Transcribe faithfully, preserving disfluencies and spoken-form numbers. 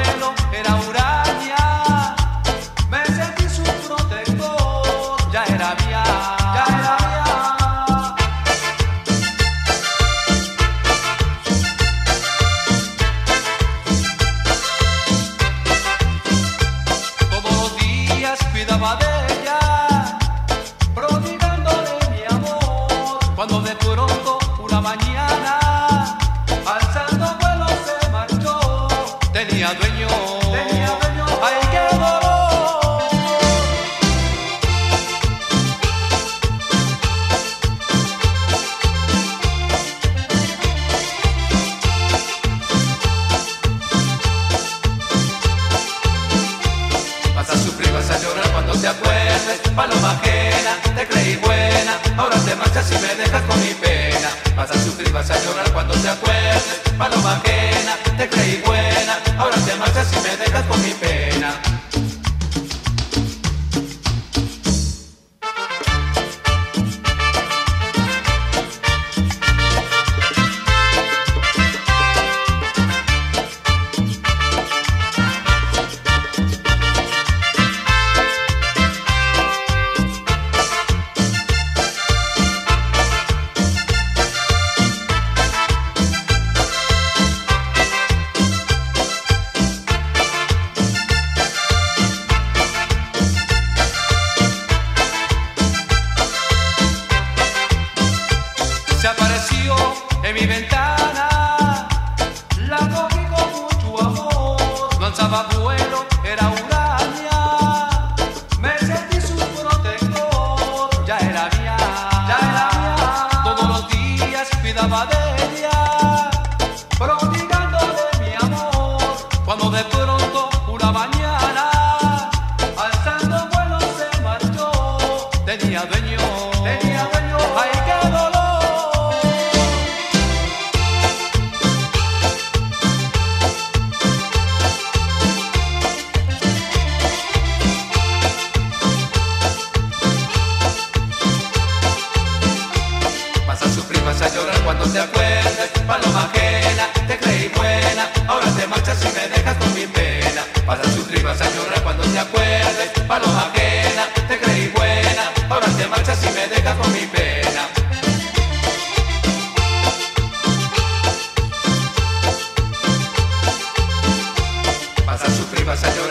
abuelo era Urania, me sentí su protector, ya era mía, ya era mía. Todos los días cuidaba de ella, prodigándole mi amor, cuando de pronto una mañana, alzando vuelo se marchó. Tenía dueño, tenía dueño, ay qué dolor. Vas a sufrir, vas a llorar cuando te acuerdes, paloma ajena, te creí buena, ahora te marchas y me dejas con mi pena. Vas a sufrir, vas a llorar cuando te acuerdes, paloma ajena, te creí buena, ahora te marchas y me dejas con mi pena. Se apareció en mi ventana, la cogí con mucho amor, no alzaba vuelo, era Urania, me sentí su protector, ya era mía, ya era mía. Todos los días cuidaba de ella, prodigándole mi amor, cuando de pronto una mañana, alzando vuelo se marchó. Tenía dueño, tenía dueño, ay qué dolor. Vas a sufrir, vas a llorar cuando te acuerdes, paloma ajena, te creí buena, ahora te marchas y me dejas con mi pena. Vas a sufrir, vas a llorar cuando te acuerdes, paloma ajena, te creí buena, ahora te marchas y me dejas con mi pena. Vas a sufrir, vas a llorar